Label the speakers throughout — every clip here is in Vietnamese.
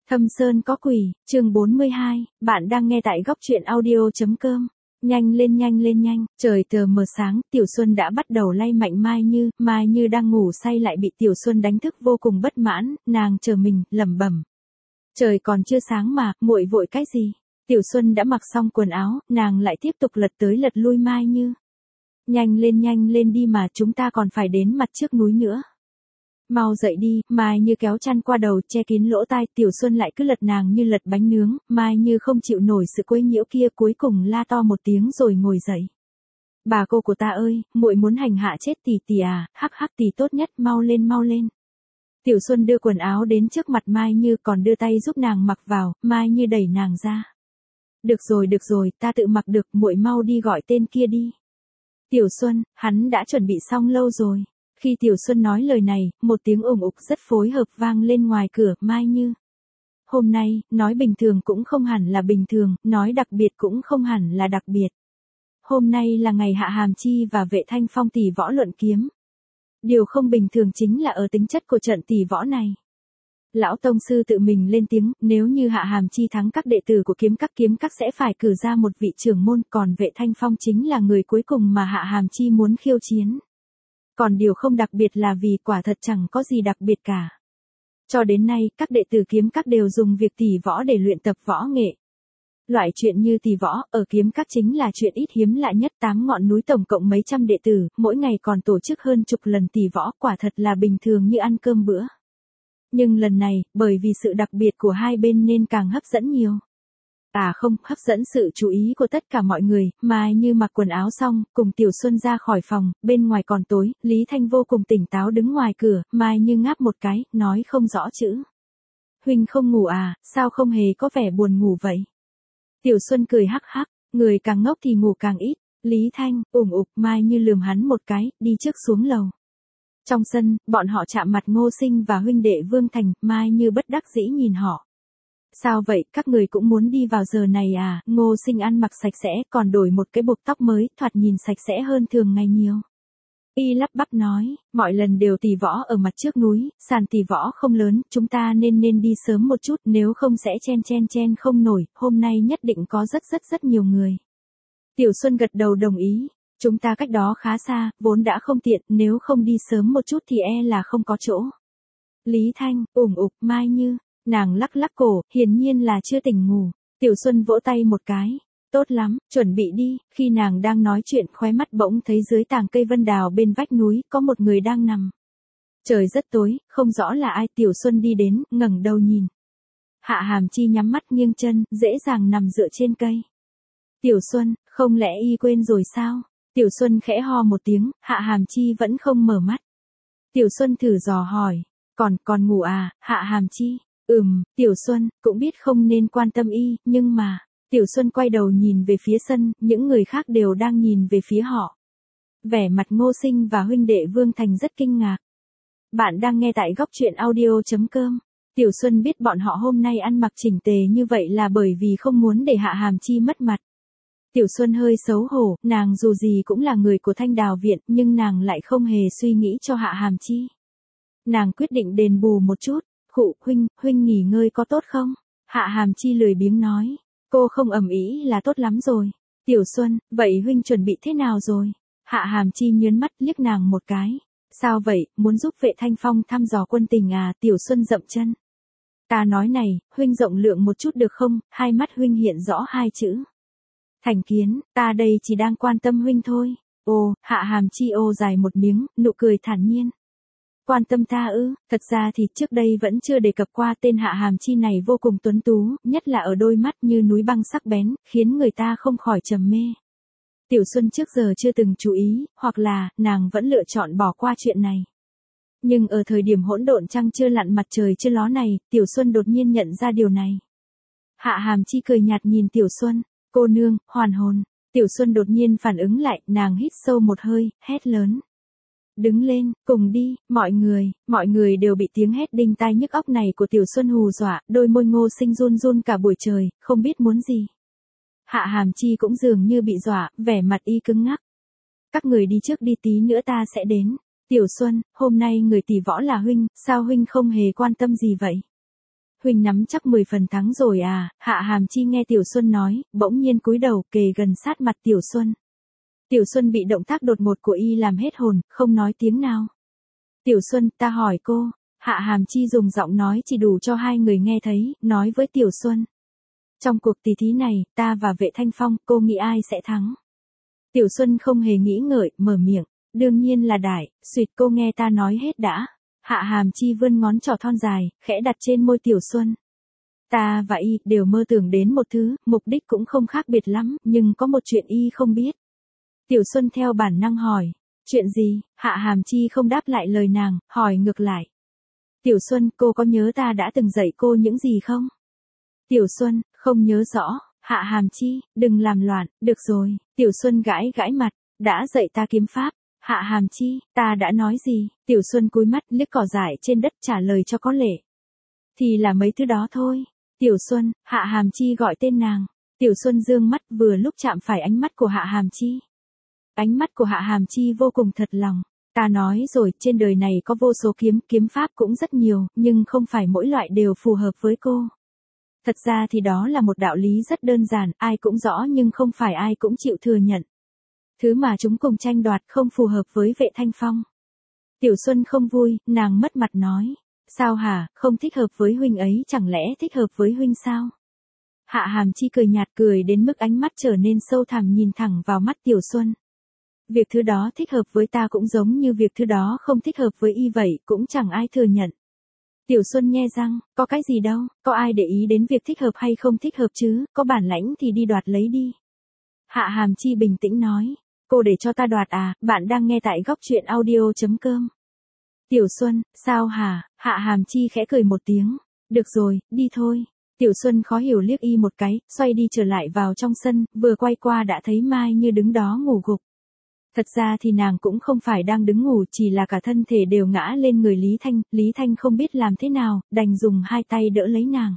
Speaker 1: Thâm Sơn có quỷ, chương 42, bạn đang nghe tại góc truyện audio.com. Nhanh lên, trời tờ mờ sáng, Tiểu Xuân đã bắt đầu lay mạnh Mai Như đang ngủ say lại bị Tiểu Xuân đánh thức vô cùng bất mãn, nàng chờ mình, lẩm bẩm. Trời còn chưa sáng mà, muội vội cái gì? Tiểu Xuân đã mặc xong quần áo, nàng lại tiếp tục lật tới lật lui Mai Như. Nhanh lên đi mà, chúng ta còn phải đến mặt trước núi nữa. Mau dậy đi, Mai Như kéo chăn qua đầu che kín lỗ tai, Tiểu Xuân lại cứ lật nàng như lật bánh nướng, Mai Như không chịu nổi sự quấy nhiễu kia, cuối cùng la to một tiếng rồi ngồi dậy. Bà cô của ta ơi, muội muốn hành hạ chết tỷ à, hắc tỷ tốt nhất, mau lên. Tiểu Xuân đưa quần áo đến trước mặt Mai Như còn đưa tay giúp nàng mặc vào, Mai Như đẩy nàng ra. Được rồi, ta tự mặc được, muội mau đi gọi tên kia đi. Tiểu Xuân, hắn đã chuẩn bị xong lâu rồi. Khi Tiểu Xuân nói lời này, một tiếng ủng ục rất phối hợp vang lên ngoài cửa, Mai Như. Hôm nay, nói bình thường cũng không hẳn là bình thường, nói đặc biệt cũng không hẳn là đặc biệt. Hôm nay là ngày Hạ Hàm Chi và Vệ Thanh Phong tỷ võ luận kiếm. Điều không bình thường chính là ở tính chất của trận tỷ võ này. Lão tông sư tự mình lên tiếng, nếu như Hạ Hàm Chi thắng các đệ tử của kiếm các sẽ phải cử ra một vị trưởng môn, còn Vệ Thanh Phong chính là người cuối cùng mà Hạ Hàm Chi muốn khiêu chiến. Còn điều không đặc biệt là vì quả thật chẳng có gì đặc biệt cả. Cho đến nay, các đệ tử kiếm các đều dùng việc tỷ võ để luyện tập võ nghệ. Loại chuyện như tỷ võ, ở kiếm các chính là chuyện ít hiếm lạ nhất, 8 ngọn núi tổng cộng mấy trăm đệ tử, mỗi ngày còn tổ chức hơn chục lần tỷ võ, quả thật là bình thường như ăn cơm bữa. Nhưng lần này, bởi vì sự đặc biệt của hai bên nên càng hấp dẫn nhiều. Hấp dẫn sự chú ý của tất cả mọi người, Mai Như mặc quần áo xong, cùng Tiểu Xuân ra khỏi phòng, bên ngoài còn tối, Lý Thanh vô cùng tỉnh táo đứng ngoài cửa, Mai Như ngáp một cái, nói không rõ chữ. Huynh không ngủ à, sao không hề có vẻ buồn ngủ vậy? Tiểu Xuân cười hắc, người càng ngốc thì ngủ càng ít, Lý Thanh, ủng ục, Mai Như lườm hắn một cái, đi trước xuống lầu. Trong sân, bọn họ chạm mặt Ngô Sinh và huynh đệ Vương Thành, Mai Như bất đắc dĩ nhìn họ. Sao vậy, các người cũng muốn đi vào giờ này à? Ngô Sinh ăn mặc sạch sẽ, còn đổi một cái buộc tóc mới, thoạt nhìn sạch sẽ hơn thường ngày nhiều. Y lắp bắp nói, mọi lần đều tỷ võ ở mặt trước núi, sàn tỷ võ không lớn, chúng ta nên đi sớm một chút, nếu không sẽ chen không nổi, hôm nay nhất định có rất nhiều người. Tiểu Xuân gật đầu đồng ý, chúng ta cách đó khá xa, vốn đã không tiện, nếu không đi sớm một chút thì e là không có chỗ. Lý Thanh, ủng ục, Mai Như. Nàng lắc cổ, hiển nhiên là chưa tỉnh ngủ. Tiểu Xuân vỗ tay một cái. Tốt lắm, chuẩn bị đi. Khi nàng đang nói chuyện, khóe mắt bỗng thấy dưới tàng cây vân đào bên vách núi, có một người đang nằm. Trời rất tối, không rõ là ai. Tiểu Xuân đi đến, ngẩng đầu nhìn. Hạ Hàm Chi nhắm mắt nghiêng chân, dễ dàng nằm dựa trên cây. Tiểu Xuân, không lẽ y quên rồi sao? Tiểu Xuân khẽ ho một tiếng, Hạ Hàm Chi vẫn không mở mắt. Tiểu Xuân thử dò hỏi. Còn ngủ à, Hạ Hàm Chi? Tiểu Xuân, cũng biết không nên quan tâm y, nhưng mà, Tiểu Xuân quay đầu nhìn về phía sân, những người khác đều đang nhìn về phía họ. Vẻ mặt Ngô Sinh và huynh đệ Vương Thành rất kinh ngạc. Bạn đang nghe tại góc truyện audio.com. Tiểu Xuân biết bọn họ hôm nay ăn mặc chỉnh tề như vậy là bởi vì không muốn để Hạ Hàm Chi mất mặt. Tiểu Xuân hơi xấu hổ, nàng dù gì cũng là người của Thanh Đào Viện, nhưng nàng lại không hề suy nghĩ cho Hạ Hàm Chi. Nàng quyết định đền bù một chút. Huynh nghỉ ngơi có tốt không? Hạ Hàm Chi lười biếng nói. Cô không ầm ĩ là tốt lắm rồi. Tiểu Xuân, vậy huynh chuẩn bị thế nào rồi? Hạ Hàm Chi nhớn mắt liếc nàng một cái. Sao vậy, muốn giúp Vệ Thanh Phong thăm dò quân tình à? Tiểu Xuân dậm chân. Ta nói này, huynh rộng lượng một chút được không? Hai mắt huynh hiện rõ hai chữ. Thành kiến, ta đây chỉ đang quan tâm huynh thôi. Hạ Hàm Chi dài một miếng, nụ cười thản nhiên. Quan tâm ta ư? Thật ra thì trước đây vẫn chưa đề cập qua, tên Hạ Hàm Chi này vô cùng tuấn tú, nhất là ở đôi mắt như núi băng sắc bén, khiến người ta không khỏi trầm mê. Tiểu Xuân trước giờ chưa từng chú ý, hoặc là, nàng vẫn lựa chọn bỏ qua chuyện này. Nhưng ở thời điểm hỗn độn trăng chưa lặn mặt trời chưa ló này, Tiểu Xuân đột nhiên nhận ra điều này. Hạ Hàm Chi cười nhạt nhìn Tiểu Xuân, cô nương, hoàn hồn. Tiểu Xuân đột nhiên phản ứng lại, nàng hít sâu một hơi, hét lớn. Đứng lên, cùng đi, mọi người đều bị tiếng hét đinh tai nhức óc này của Tiểu Xuân hù dọa, đôi môi Ngô Sinh run cả buổi trời, không biết muốn gì. Hạ Hàm Chi cũng dường như bị dọa, vẻ mặt y cứng ngắc. Các người đi trước đi, tí nữa ta sẽ đến. Tiểu Xuân, hôm nay người tỷ võ là huynh, sao huynh không hề quan tâm gì vậy? huynh nắm chắc 10 phần thắng rồi à, Hạ Hàm Chi nghe Tiểu Xuân nói, bỗng nhiên cúi đầu kề gần sát mặt Tiểu Xuân. Tiểu Xuân bị động tác đột ngột của y làm hết hồn, không nói tiếng nào. Tiểu Xuân, ta hỏi cô, Hạ Hàm Chi dùng giọng nói chỉ đủ cho hai người nghe thấy, nói với Tiểu Xuân. Trong cuộc tỷ thí này, ta và Vệ Thanh Phong, cô nghĩ ai sẽ thắng? Tiểu Xuân không hề nghĩ ngợi, mở miệng. Đương nhiên là Đại, xuyệt cô nghe ta nói hết đã. Hạ Hàm Chi vươn ngón trỏ thon dài, khẽ đặt trên môi Tiểu Xuân. Ta và y đều mơ tưởng đến một thứ, mục đích cũng không khác biệt lắm, nhưng có một chuyện y không biết. Tiểu Xuân theo bản năng hỏi. Chuyện gì? Hạ Hàm Chi không đáp lại lời nàng, hỏi ngược lại. Tiểu Xuân, cô có nhớ ta đã từng dạy cô những gì không? Tiểu Xuân, không nhớ rõ. Hạ Hàm Chi, đừng làm loạn, được rồi. Tiểu Xuân gãi gãi mặt, đã dạy ta kiếm pháp. Hạ Hàm Chi, ta đã nói gì? Tiểu Xuân cúi mắt liếc cỏ dại trên đất trả lời cho có lệ. Thì là mấy thứ đó thôi. Tiểu Xuân, Hạ Hàm Chi gọi tên nàng. Tiểu Xuân dương mắt vừa lúc chạm phải ánh mắt của Hạ Hàm Chi. Ánh mắt của Hạ Hàm Chi vô cùng thật lòng. Ta nói rồi, trên đời này có vô số kiếm pháp cũng rất nhiều, nhưng không phải mỗi loại đều phù hợp với cô. Thật ra thì đó là một đạo lý rất đơn giản, ai cũng rõ nhưng không phải ai cũng chịu thừa nhận. Thứ mà chúng cùng tranh đoạt không phù hợp với Vệ Thanh Phong. Tiểu Xuân không vui, nàng mất mặt nói. Sao hả, không thích hợp với huynh ấy, chẳng lẽ thích hợp với huynh sao? Hạ Hàm Chi cười nhạt, cười đến mức ánh mắt trở nên sâu thẳm, nhìn thẳng vào mắt Tiểu Xuân. Việc thứ đó thích hợp với ta cũng giống như việc thứ đó không thích hợp với y vậy, cũng chẳng ai thừa nhận. Tiểu Xuân nhe răng, có cái gì đâu, có ai để ý đến việc thích hợp hay không thích hợp chứ, có bản lãnh thì đi đoạt lấy đi. Hạ Hàm Chi bình tĩnh nói, cô để cho ta đoạt à, bạn đang nghe tại góc truyện audio.com. Tiểu Xuân, sao hả? Hạ Hàm Chi khẽ cười một tiếng, được rồi, đi thôi. Tiểu Xuân khó hiểu liếc y một cái, xoay đi trở lại vào trong sân, vừa quay qua đã thấy Mai Như đứng đó ngủ gục. Thật ra thì nàng cũng không phải đang đứng ngủ, chỉ là cả thân thể đều ngã lên người Lý Thanh không biết làm thế nào, đành dùng hai tay đỡ lấy nàng.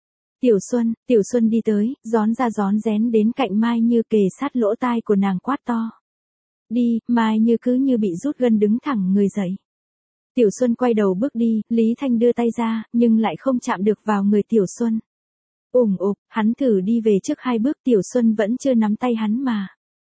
Speaker 1: Tiểu Xuân đi tới, rón ra rón rén đến cạnh Mai Như, kề sát lỗ tai của nàng quát to. Đi, Mai Như cứ như bị rút gân đứng thẳng người dậy. Tiểu Xuân quay đầu bước đi, Lý Thanh đưa tay ra, nhưng lại không chạm được vào người Tiểu Xuân. Hắn thử đi về trước 2 bước, Tiểu Xuân vẫn chưa nắm tay hắn mà.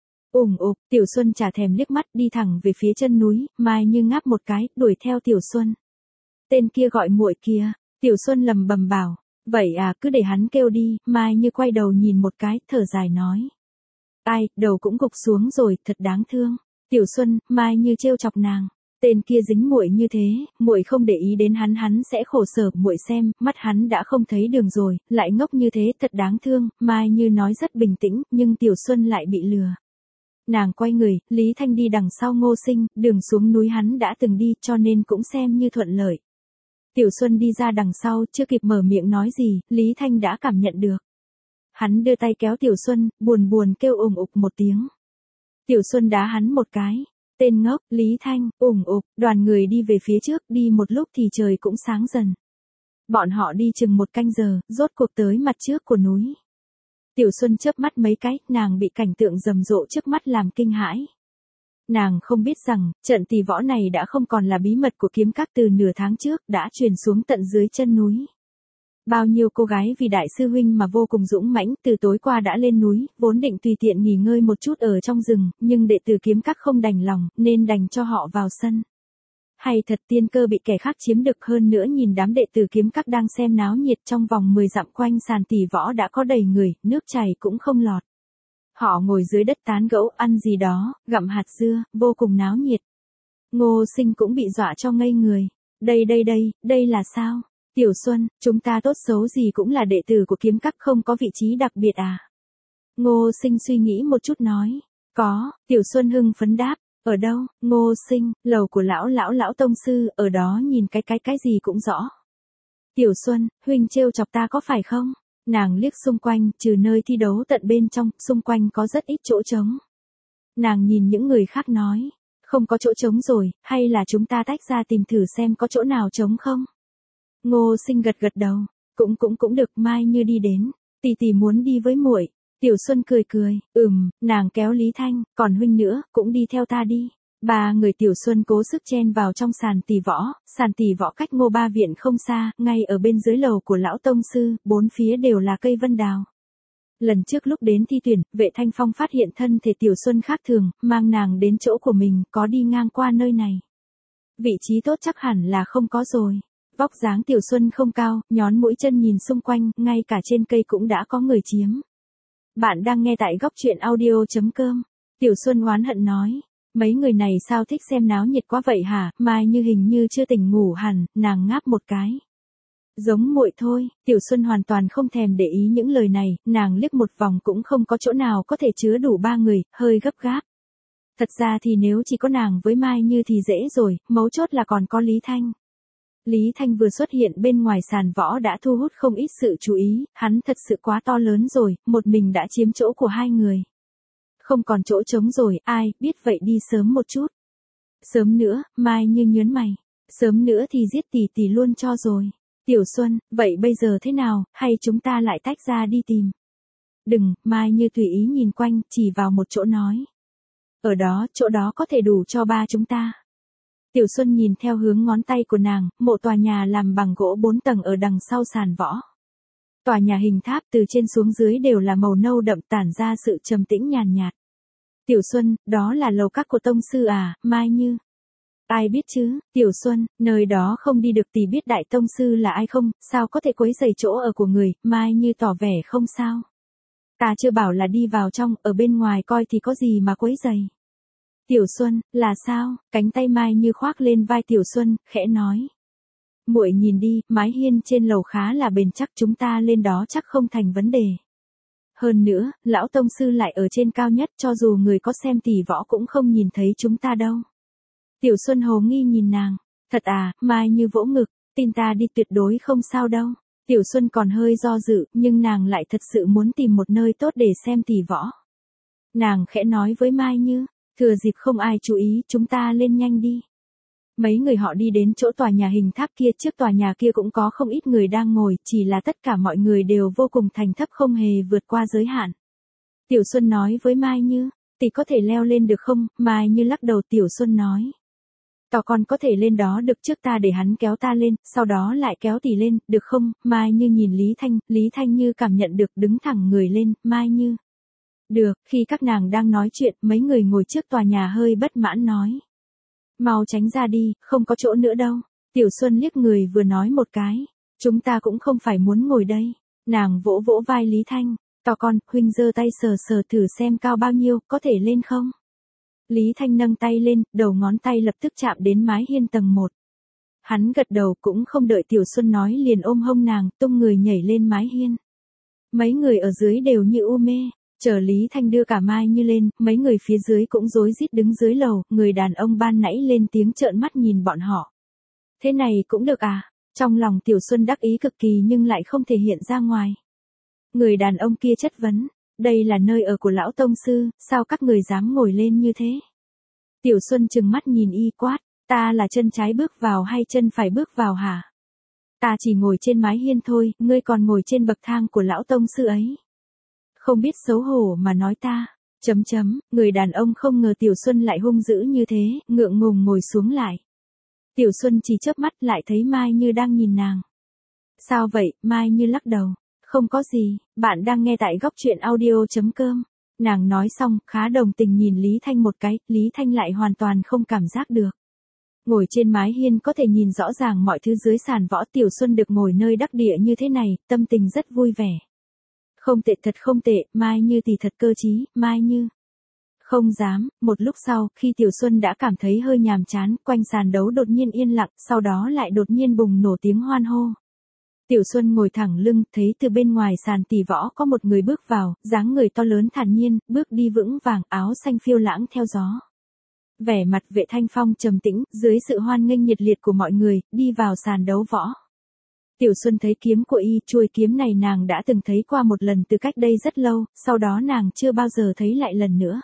Speaker 1: Tiểu Xuân chả thèm liếc mắt, đi thẳng về phía chân núi, Mai Như ngáp một cái, đuổi theo Tiểu Xuân. Tên kia gọi muội kìa, Tiểu Xuân lầm bầm bảo. Vậy à, cứ để hắn kêu đi. Mai Như quay đầu nhìn một cái, thở dài nói. Ai, đầu cũng gục xuống rồi, thật đáng thương. Tiểu Xuân, Mai Như trêu chọc nàng. Tên kia dính muội như thế, muội không để ý đến hắn sẽ khổ sở, muội xem, mắt hắn đã không thấy đường rồi, lại ngốc như thế, thật đáng thương. Mai Như nói rất bình tĩnh, nhưng Tiểu Xuân lại bị lừa. Nàng quay người, Lý Thanh đi đằng sau Ngô Sinh, đường xuống núi hắn đã từng đi, cho nên cũng xem như thuận lợi. Tiểu Xuân đi ra đằng sau, chưa kịp mở miệng nói gì, Lý Thanh đã cảm nhận được. Hắn đưa tay kéo Tiểu Xuân, buồn kêu một tiếng. Tiểu Xuân đá hắn một cái. Tên ngốc, Lý Thanh, đoàn người đi về phía trước, đi một lúc thì trời cũng sáng dần. Bọn họ đi chừng 1 canh giờ, rốt cuộc tới mặt trước của núi. Tiểu Xuân chớp mắt mấy cái, nàng bị cảnh tượng rầm rộ trước mắt làm kinh hãi. Nàng không biết rằng, trận tỷ võ này đã không còn là bí mật của kiếm các từ nửa tháng trước, đã truyền xuống tận dưới chân núi. Bao nhiêu cô gái vì đại sư huynh mà vô cùng dũng mãnh, từ tối qua đã lên núi, vốn định tùy tiện nghỉ ngơi một chút ở trong rừng, nhưng đệ tử kiếm các không đành lòng, nên đành cho họ vào sân. Hay thật, tiên cơ bị kẻ khác chiếm được, hơn nữa nhìn đám đệ tử kiếm các đang xem náo nhiệt, trong vòng 10 dặm quanh sàn tỷ võ đã có đầy người, nước chảy cũng không lọt. Họ ngồi dưới đất tán gẫu, ăn gì đó, gặm hạt dưa, vô cùng náo nhiệt. Ngô Sinh cũng bị dọa cho ngây người. Đây là sao? Tiểu Xuân, chúng ta tốt xấu gì cũng là đệ tử của kiếm các, không có vị trí đặc biệt à? Ngô Sinh suy nghĩ một chút nói. Có, Tiểu Xuân hưng phấn đáp. Ở đâu? Ngô Sinh, lầu của lão tông sư, ở đó nhìn cái gì cũng rõ. Tiểu Xuân, huynh trêu chọc ta có phải không? Nàng liếc xung quanh, trừ nơi thi đấu tận bên trong, xung quanh có rất ít chỗ trống. Nàng nhìn những người khác nói, không có chỗ trống rồi, hay là chúng ta tách ra tìm thử xem có chỗ nào trống không? Ngô Sinh gật đầu, cũng được. Mai Như đi đến, tỷ muốn đi với muội. Tiểu Xuân cười, nàng kéo Lý Thanh, còn huynh nữa, cũng đi theo ta đi. Ba người Tiểu Xuân cố sức chen vào trong sàn tỷ võ cách Ngô Ba Viện không xa, ngay ở bên dưới lầu của lão tông sư, bốn phía đều là cây vân đào. Lần trước lúc đến thi tuyển, Vệ Thanh Phong phát hiện thân thể Tiểu Xuân khác thường, mang nàng đến chỗ của mình, có đi ngang qua nơi này. Vị trí tốt chắc hẳn là không có rồi. Vóc dáng Tiểu Xuân không cao, nhón mũi chân nhìn xung quanh, ngay cả trên cây cũng đã có người chiếm. Bạn đang nghe tại góc truyện audio.com. Tiểu Xuân oán hận nói. Mấy người này sao thích xem náo nhiệt quá vậy hả? Mai Như hình như chưa tỉnh ngủ hẳn, nàng ngáp một cái. Giống muội thôi, Tiểu Xuân hoàn toàn không thèm để ý những lời này, nàng liếc một vòng cũng không có chỗ nào có thể chứa đủ ba người, hơi gấp gáp. Thật ra thì nếu chỉ có nàng với Mai Như thì dễ rồi, mấu chốt là còn có Lý Thanh. Lý Thanh vừa xuất hiện bên ngoài sàn võ đã thu hút không ít sự chú ý, hắn thật sự quá to lớn rồi, một mình đã chiếm chỗ của hai người. Không còn chỗ trống rồi, ai biết vậy đi sớm một chút. Sớm nữa, Mai Như nhớn mày. Sớm nữa thì giết tỷ tỷ luôn cho rồi. Tiểu Xuân, vậy bây giờ thế nào, hay chúng ta lại tách ra đi tìm? Đừng, Mai Như tùy ý nhìn quanh, chỉ vào một chỗ nói. Ở đó, chỗ đó có thể đủ cho ba chúng ta. Tiểu Xuân nhìn theo hướng ngón tay của nàng, một tòa nhà làm bằng gỗ 4 tầng ở đằng sau sàn võ. Tòa nhà hình tháp từ trên xuống dưới đều là màu nâu đậm tản ra sự trầm tĩnh nhàn nhạt. Tiểu Xuân, đó là lầu các của tông sư à, Mai Như? Ai biết chứ, Tiểu Xuân, nơi đó không đi được tỷ biết đại tông sư là ai không, sao có thể quấy rầy chỗ ở của người, Mai Như tỏ vẻ không sao. Ta chưa bảo là đi vào trong, ở bên ngoài coi thì có gì mà quấy rầy. Tiểu Xuân, là sao? Cánh tay Mai Như khoác lên vai Tiểu Xuân, khẽ nói. Muội nhìn đi, mái hiên trên lầu khá là bền chắc, chúng ta lên đó chắc không thành vấn đề. Hơn nữa, lão tông sư lại ở trên cao nhất, cho dù người có xem tỷ võ cũng không nhìn thấy chúng ta đâu. Tiểu Xuân hồ nghi nhìn nàng. Thật à, Mai Như vỗ ngực, tin ta đi tuyệt đối không sao đâu. Tiểu Xuân còn hơi do dự, nhưng nàng lại thật sự muốn tìm một nơi tốt để xem tỷ võ. Nàng khẽ nói với Mai Như, thừa dịp không ai chú ý, chúng ta lên nhanh đi. Mấy người họ đi đến chỗ tòa nhà hình tháp kia, trước tòa nhà kia cũng có không ít người đang ngồi, chỉ là tất cả mọi người đều vô cùng thành thấp không hề vượt qua giới hạn. Tiểu Xuân nói với Mai Như, tỷ có thể leo lên được không? Mai Như lắc đầu. Tiểu Xuân nói. Tỏ con có thể lên đó được, trước ta để hắn kéo ta lên, sau đó lại kéo tỷ lên, được không? Mai Như nhìn Lý Thanh như cảm nhận được, đứng thẳng người lên, Mai Như. Được, khi các nàng đang nói chuyện, mấy người ngồi trước tòa nhà hơi bất mãn nói. Mau tránh ra đi, không có chỗ nữa đâu. Tiểu Xuân liếc người vừa nói một cái. Chúng ta cũng không phải muốn ngồi đây. Nàng vỗ vỗ vai Lý Thanh. Tỏ con, huynh giơ tay sờ sờ thử xem cao bao nhiêu, có thể lên không? Lý Thanh nâng tay lên, đầu ngón tay lập tức chạm đến mái hiên tầng 1. Hắn gật đầu, cũng không đợi Tiểu Xuân nói liền ôm hông nàng, tung người nhảy lên mái hiên. Mấy người ở dưới đều như u mê. Chờ Lý Thanh đưa cả Mai Như lên, mấy người phía dưới cũng rối rít đứng dưới lầu, người đàn ông ban nãy lên tiếng trợn mắt nhìn bọn họ. Thế này cũng được à? Trong lòng Tiểu Xuân đắc ý cực kỳ nhưng lại không thể hiện ra ngoài. Người đàn ông kia chất vấn, đây là nơi ở của lão tông sư, sao các người dám ngồi lên như thế? Tiểu Xuân trừng mắt nhìn y quát, ta là chân trái bước vào hay chân phải bước vào hả? Ta chỉ ngồi trên mái hiên thôi, ngươi còn ngồi trên bậc thang của lão tông sư ấy. Không biết xấu hổ mà nói ta. Người đàn ông không ngờ Tiểu Xuân lại hung dữ như thế, ngượng ngùng ngồi xuống lại. Tiểu Xuân chỉ chớp mắt lại thấy Mai Như đang nhìn nàng. Sao vậy? Mai Như lắc đầu. Không có gì, bạn đang nghe tại góc truyện audio.com. Nàng nói xong, khá đồng tình nhìn Lý Thanh một cái, Lý Thanh lại hoàn toàn không cảm giác được. Ngồi trên mái hiên có thể nhìn rõ ràng mọi thứ dưới sàn võ. Tiểu Xuân được ngồi nơi đắc địa như thế này, tâm tình rất vui vẻ. Không tệ, thật không tệ, Mai Như thì thật cơ trí, Mai Như. Không dám. Một lúc sau, khi Tiểu Xuân đã cảm thấy hơi nhàm chán, quanh sàn đấu đột nhiên yên lặng, sau đó lại đột nhiên bùng nổ tiếng hoan hô. Tiểu Xuân ngồi thẳng lưng, thấy từ bên ngoài sàn tỷ võ có một người bước vào, dáng người to lớn thản nhiên, bước đi vững vàng, áo xanh phiêu lãng theo gió. Vẻ mặt Vệ Thanh Phong trầm tĩnh, dưới sự hoan nghênh nhiệt liệt của mọi người, đi vào sàn đấu võ. Tiểu Xuân thấy kiếm của y, chuôi kiếm này nàng đã từng thấy qua một lần từ cách đây rất lâu, sau đó nàng chưa bao giờ thấy lại lần nữa.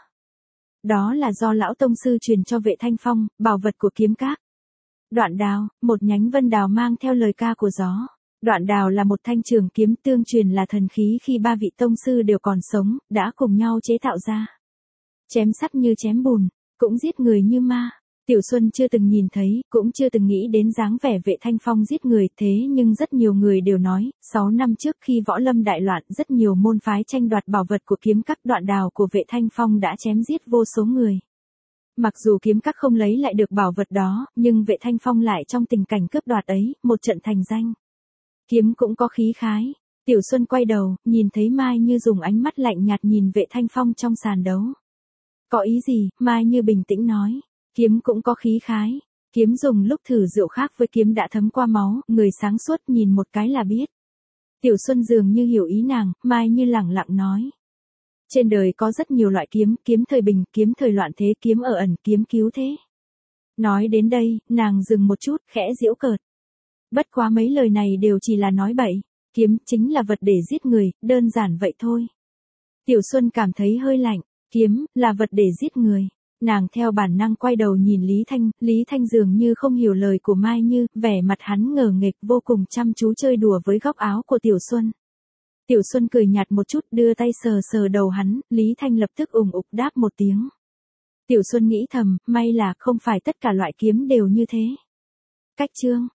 Speaker 1: Đó là do lão tông sư truyền cho Vệ Thanh Phong, bảo vật của kiếm các. Đoạn đào, một nhánh vân đào mang theo lời ca của gió. Đoạn đào là một thanh trường kiếm tương truyền là thần khí khi ba vị tông sư đều còn sống, đã cùng nhau chế tạo ra. Chém sắt như chém bùn, cũng giết người như ma. Tiểu Xuân chưa từng nhìn thấy, cũng chưa từng nghĩ đến dáng vẻ Vệ Thanh Phong giết người, thế nhưng rất nhiều người đều nói, 6 năm trước khi võ lâm đại loạn rất nhiều môn phái tranh đoạt bảo vật của kiếm các, đoạn đào của Vệ Thanh Phong đã chém giết vô số người. Mặc dù kiếm các không lấy lại được bảo vật đó, nhưng Vệ Thanh Phong lại trong tình cảnh cướp đoạt ấy, một trận thành danh. Kiếm cũng có khí khái. Tiểu Xuân quay đầu, nhìn thấy Mai Như dùng ánh mắt lạnh nhạt nhìn Vệ Thanh Phong trong sàn đấu. Có ý gì? Mai Như bình tĩnh nói. Kiếm cũng có khí khái. Kiếm dùng lúc thử rượu khác với kiếm đã thấm qua máu, người sáng suốt nhìn một cái là biết. Tiểu Xuân dường như hiểu ý nàng, Mai Như lẳng lặng nói. Trên đời có rất nhiều loại kiếm, kiếm thời bình, kiếm thời loạn thế, kiếm ở ẩn, kiếm cứu thế. Nói đến đây, nàng dừng một chút, khẽ giễu cợt. Bất quá mấy lời này đều chỉ là nói bậy. Kiếm chính là vật để giết người, đơn giản vậy thôi. Tiểu Xuân cảm thấy hơi lạnh. Kiếm là vật để giết người. Nàng theo bản năng quay đầu nhìn Lý Thanh dường như không hiểu lời của Mai Như, vẻ mặt hắn ngờ nghệch vô cùng chăm chú chơi đùa với góc áo của Tiểu Xuân. Tiểu Xuân cười nhạt một chút đưa tay sờ sờ đầu hắn, Lý Thanh lập tức ủng ục đáp một tiếng. Tiểu Xuân nghĩ thầm, may là không phải tất cả loại kiếm đều như thế. Cách chương